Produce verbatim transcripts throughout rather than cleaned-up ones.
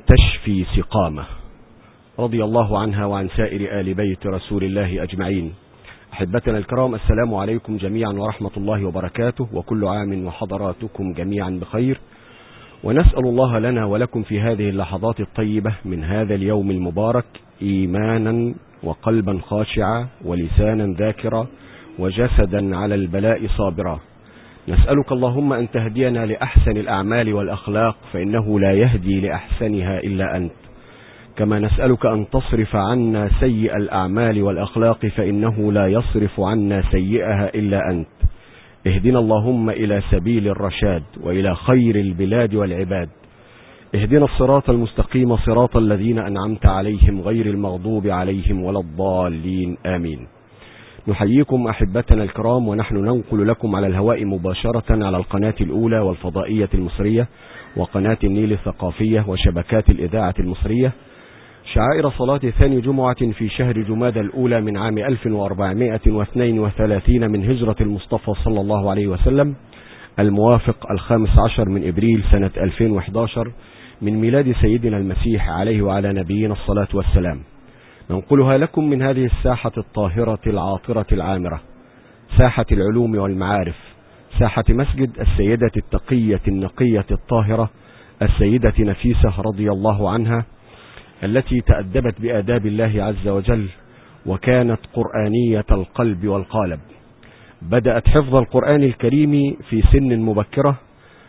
تشفي سقامه، رضي الله عنها وعن سائر آل بيت رسول الله أجمعين. أحبتنا الكرام، السلام عليكم جميعا ورحمة الله وبركاته، وكل عام وحضراتكم جميعا بخير، ونسأل الله لنا ولكم في هذه اللحظات الطيبة من هذا اليوم المبارك إيمانا وقلبا خاشعا ولسانا ذاكرا وجسدا على البلاء صابرا. نسألك اللهم أن تهدينا لأحسن الأعمال والأخلاق، فإنه لا يهدي لأحسنها إلا أنت. كما نسألك أن تصرف عنا سيء الأعمال والأخلاق، فإنه لا يصرف عنا سيئها إلا أنت. اهدنا اللهم إلى سبيل الرشاد وإلى خير البلاد والعباد. اهدنا الصراط المستقيم، صراط الذين أنعمت عليهم غير المغضوب عليهم ولا الضالين، آمين. نحييكم أحبتنا الكرام، ونحن ننقل لكم على الهواء مباشرة على القناة الأولى والفضائية المصرية وقناة النيل الثقافية وشبكات الإذاعة المصرية شعائر صلاة ثاني جمعة في شهر جمادى الأولى من عام ألف وأربعمائة واثنين وثلاثين من هجرة المصطفى صلى الله عليه وسلم، الموافق الخامس عشر من إبريل سنة ألفين وإحدى عشر من ميلاد سيدنا المسيح عليه وعلى نبينا الصلاة والسلام. ننقلها لكم من هذه الساحة الطاهرة العاطرة العامرة، ساحة العلوم والمعارف، ساحة مسجد السيدة التقية النقية الطاهرة السيدة نفيسة رضي الله عنها، التي تأدبت بآداب الله عز وجل وكانت قرآنية القلب والقالب. بدأت حفظ القرآن الكريم في سن مبكرة،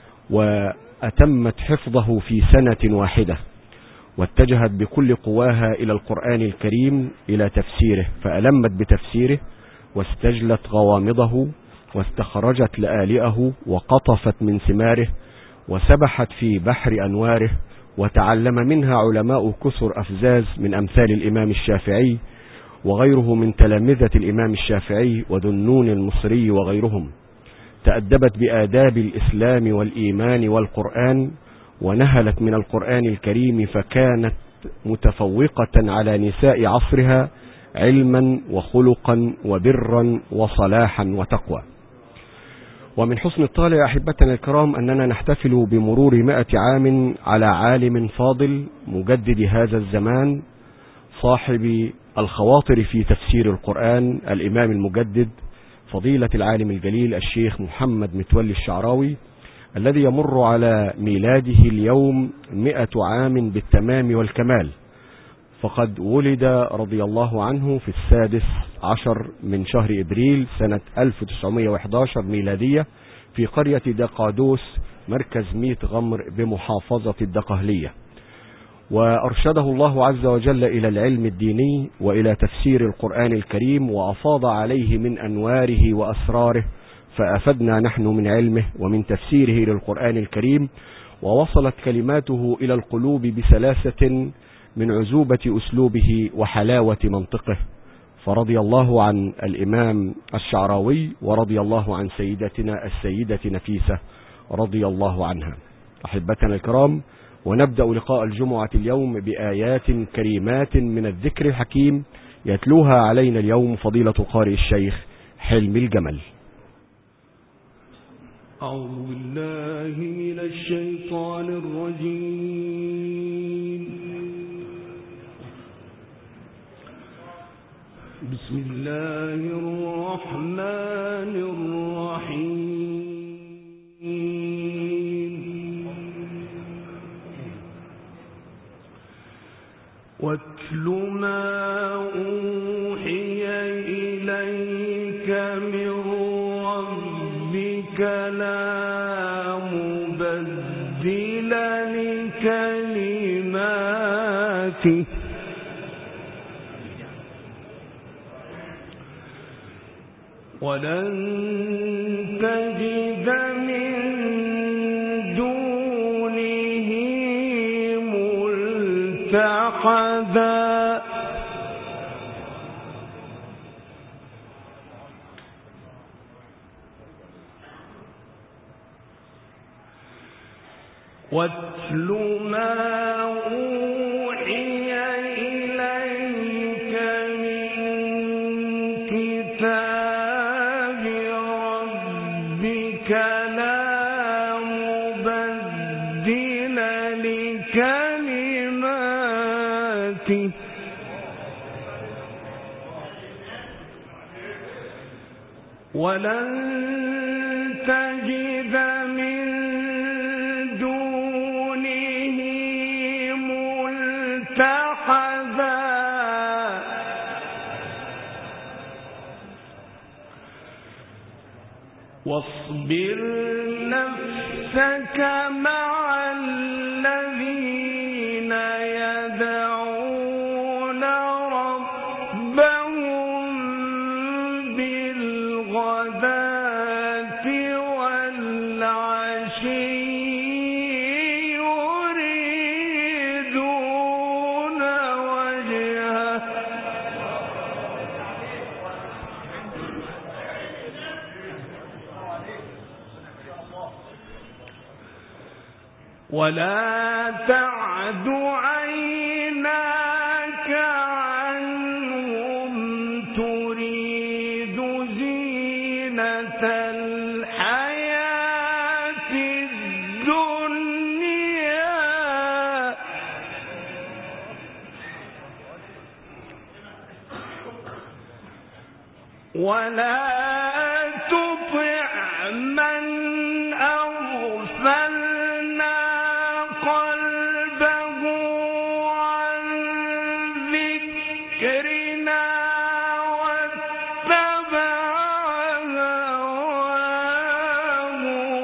وأتمت حفظه في سنة واحدة، واتجهت بكل قواها إلى القرآن الكريم إلى تفسيره، فألمت بتفسيره واستجلت غوامضه واستخرجت لآلئه وقطفت من ثماره وسبحت في بحر أنواره، وتعلم منها علماء كثر أفزاز من أمثال الإمام الشافعي وغيره من تلامذة الإمام الشافعي وذنون المصري وغيرهم. تأدبت بآداب الإسلام والإيمان والقرآن، ونهلت من القرآن الكريم، فكانت متفوقة على نساء عصرها علما وخلقا وبرا وصلاحا وتقوى. ومن حسن الطالع أحبتنا الكرام أننا نحتفل بمرور مائة عام على عالم فاضل مجدد هذا الزمان، صاحب الخواطر في تفسير القرآن، الإمام المجدد فضيلة العالم الجليل الشيخ محمد متولي الشعراوي، الذي يمر على ميلاده اليوم مئة عام بالتمام والكمال. فقد ولد رضي الله عنه في السادس عشر من شهر إبريل سنة ألف وتسعمائة وإحدى عشر ميلادية في قرية دقادوس مركز ميت غمر بمحافظة الدقهلية، وأرشده الله عز وجل إلى العلم الديني وإلى تفسير القرآن الكريم، وأفاض عليه من أنواره وأسراره، فأفدنا نحن من علمه ومن تفسيره للقرآن الكريم، ووصلت كلماته إلى القلوب بسلاسة من عزوبة أسلوبه وحلاوة منطقه. فرضي الله عن الإمام الشعراوي، ورضي الله عن سيدتنا السيدة نفيسة رضي الله عنها. أحبتنا الكرام، ونبدأ لقاء الجمعة اليوم بآيات كريمات من الذكر الحكيم يتلوها علينا اليوم فضيلة قارئ الشيخ حلمي الجمل. أعوذ بالله من الشيطان الرجيم. بسم الله الرحمن الرحيم. واتل ما أوحي إليك من ربك لا مبدل لكلماته ولن تجد من دونه ملتحدا. واتل ما أوحي إليك من كتاب ربك لا مبدل لكلماته ولن تجد من دونه ملتحدا واصبر نفسك مع الذين يدعون ربهم بالغداة والعشي يريدون وجهه ولا تعد عيناك عنهم تريد زينة الحياة الدنيا ولا تطع من أغفلنا قلبه عن ذكرنا واتبع هواه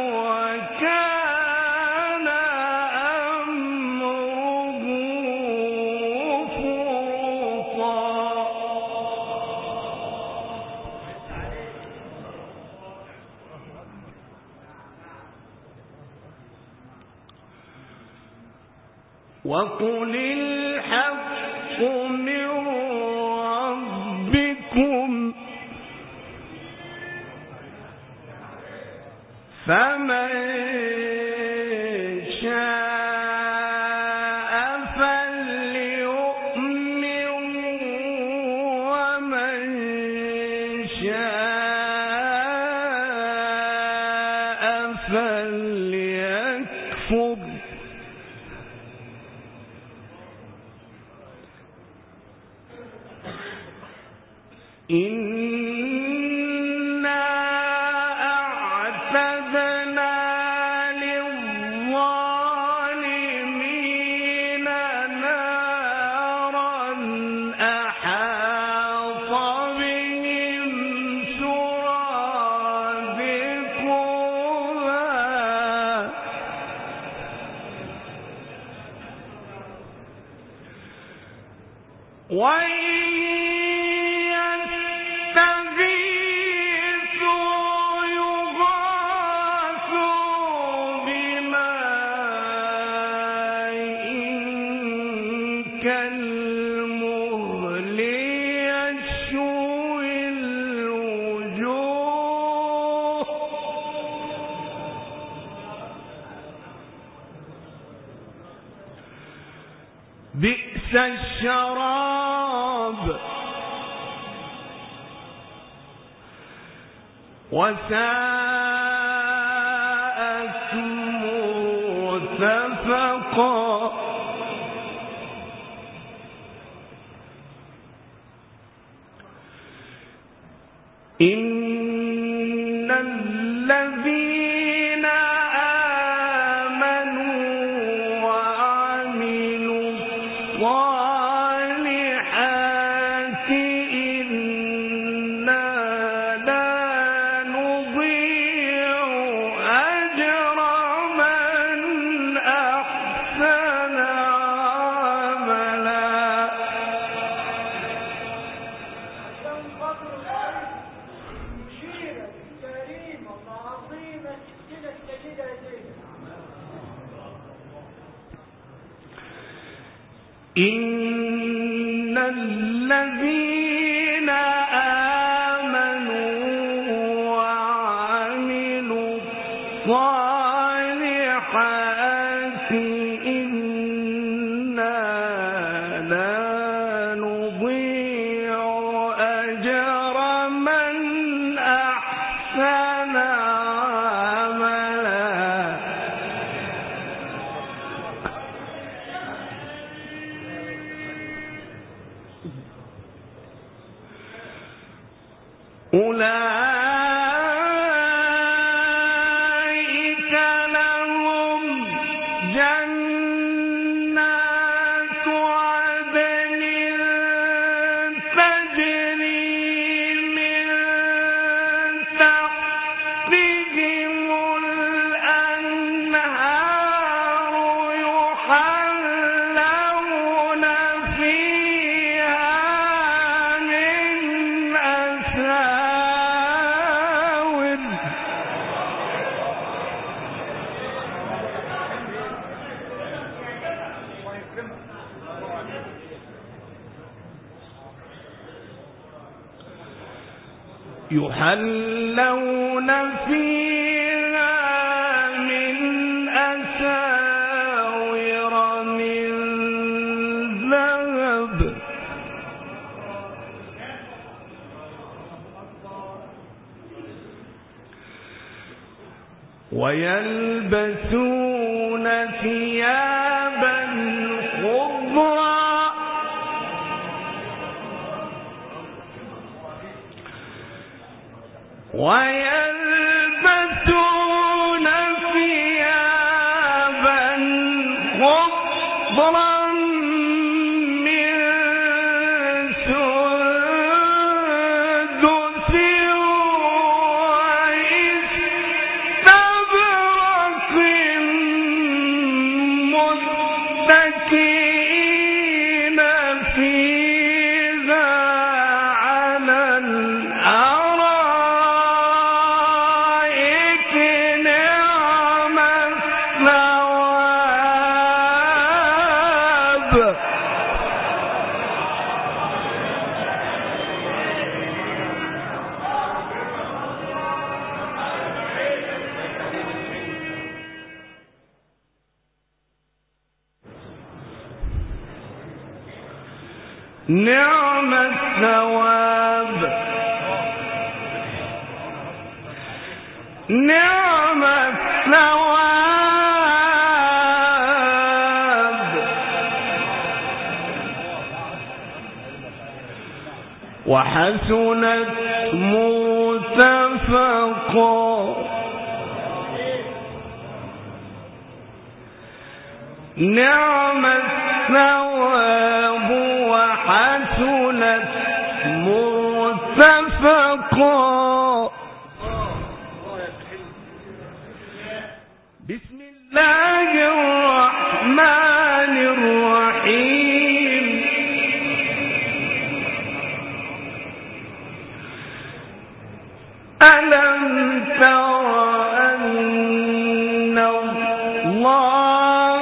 وكان أمره فرطا وقل الحق من ربكم فمن شاء فليؤمن ومن شاء فليكفر إنا أعتدنا للظالمين نارا أحاط بهم سرادقها وإن كالمهل يشوي الوجوه بئس الشراب وساءت مرتفقا إن الذين آمنوا وعملوا الصالحات إنا لا نضيع أجر من أحسن عملا إن الذين آمنوا وعملوا الصالحات إنا لا نضيع أجر من أحسن عملا أولئك يحلون فيها من أساور من ذهب ويلبسون ثيابا خضرا ويلبسون ثيابا خضرا نعم الثواب نعم الثواب وحسنت مرتفقا نعم الثواب وحسنت مرتفقا. بسم الله الرحمن الرحيم. ألم تر أن الله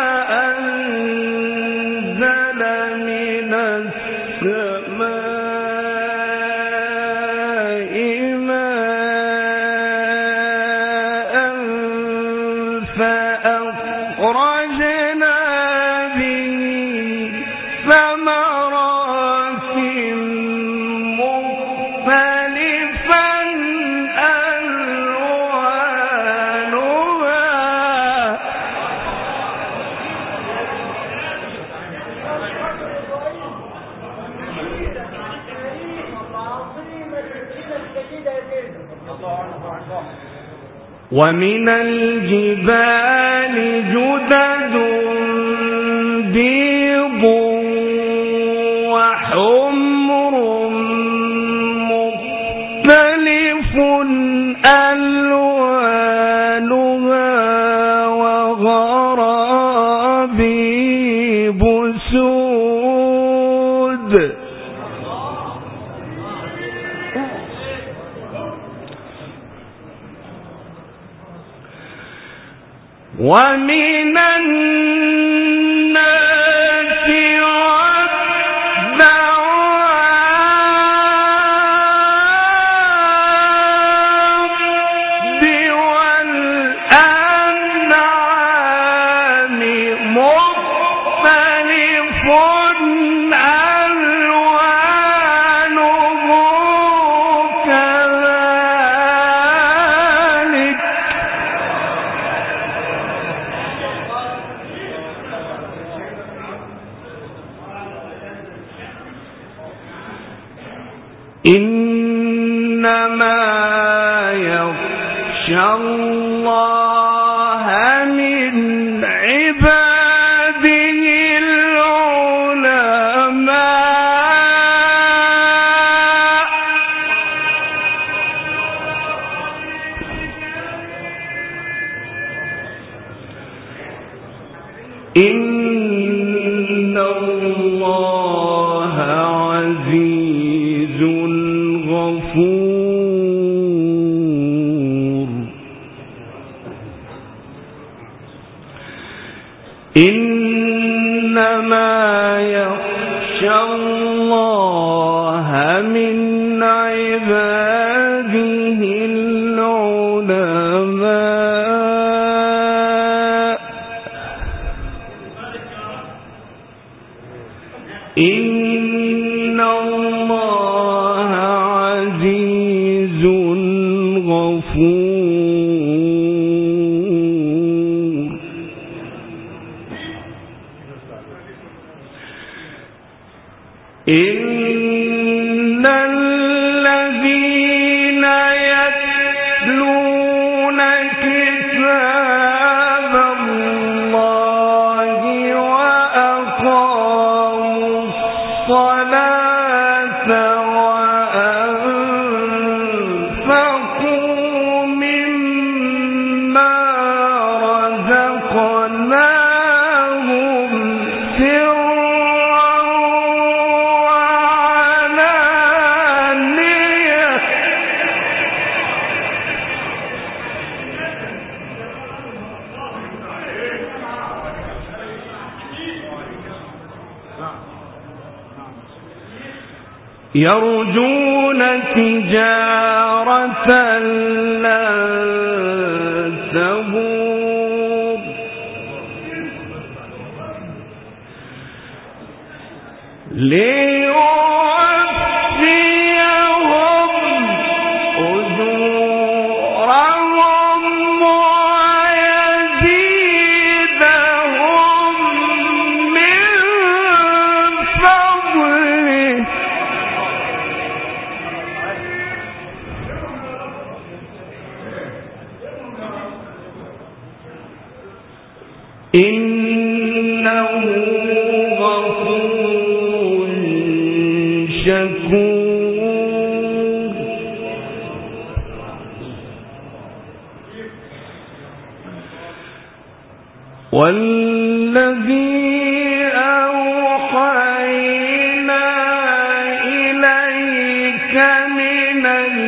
أنزل من السماء ماء فأخرجنا به ثمرات مختلفا ألوانها ومن الجبال جدد بيض وحمر مختلف ألوانها وغرابيب سود. ومن الناس والدواب والأنعام مختلف ألوانه كذلك إنما يخشى الله من عباده العلماء. إن الله عزيز غفور. إنما يخشى الله من عباده به العلماء إن الله عزيز غفور. إن الذين يتلون كتاب الله وأقاموا الصلاة وأنفقوا مما رزقناهم سرا يرجون تجارة لن تبور ليوفيهم أجورهم ويزيدهم من فضله إنه غفور شكور. والذي أوحينا إليك من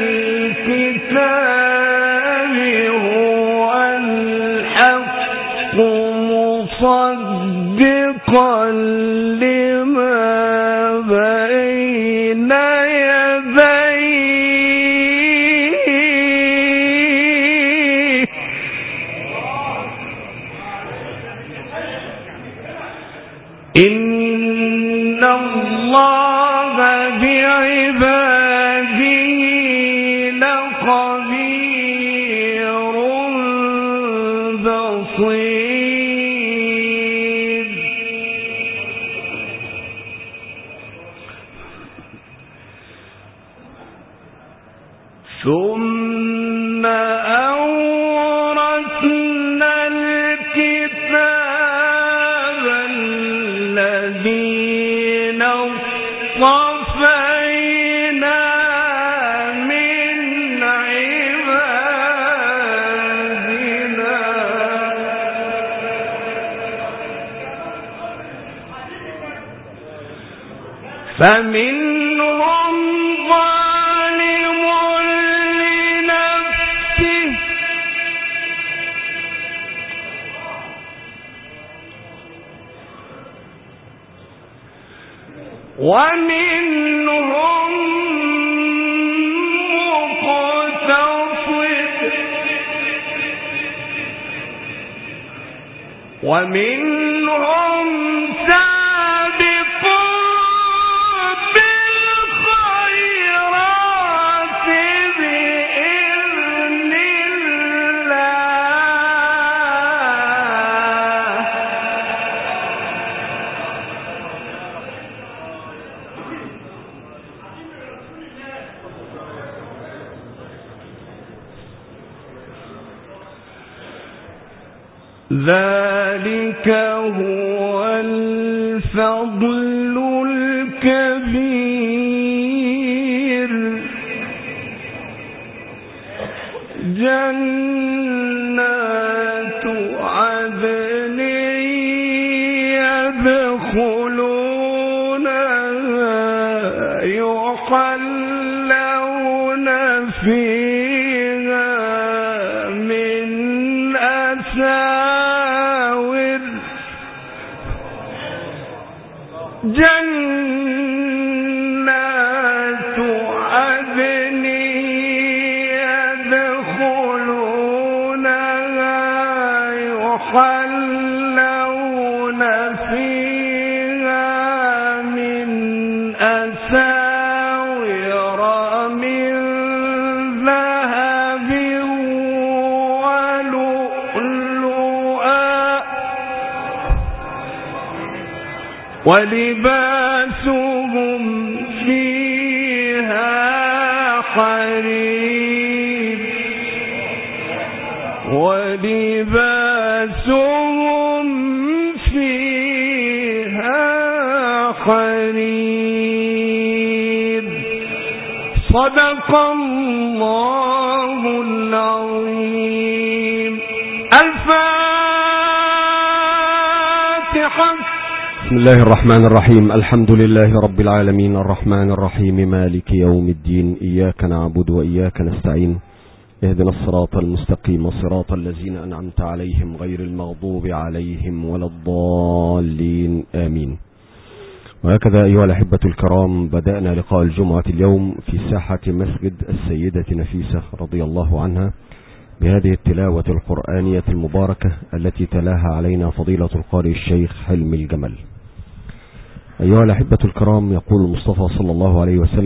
الكتاب هو الحق مصدقا لما بين يديه إن الله بعباده لخبير بصير. ثم أورثنا الكتاب الذين اصطفينا من عبادنا فمنهم ظالم لنفسه ومنهم مقتصد ومنهم سابق بالخيرات بإذن الله. ذلك هو الفضل الكبير. جنات عدن يدخلونها يحلون فيها من أساور جنات عدن ولباسهم فيها حرير ولباسهم فيها حرير صدق الله العظيم. الفاتحة. بسم الله الرحمن الرحيم. الحمد لله رب العالمين الرحمن الرحيم مالك يوم الدين. إياك نعبد وإياك نستعين. اهدنا الصراط المستقيم صراط الذين أنعمت عليهم غير المغضوب عليهم ولا الضالين آمين. وهكذا أيها الأحبة الكرام بدأنا لقاء الجمعة اليوم في ساحة مسجد السيدة نفيسة رضي الله عنها بهذه التلاوة القرآنية المباركة التي تلاها علينا فضيلة القارئ الشيخ حلمي الجمل. أيها الأحبة الكرام، يقول المصطفى صلى الله عليه وسلم: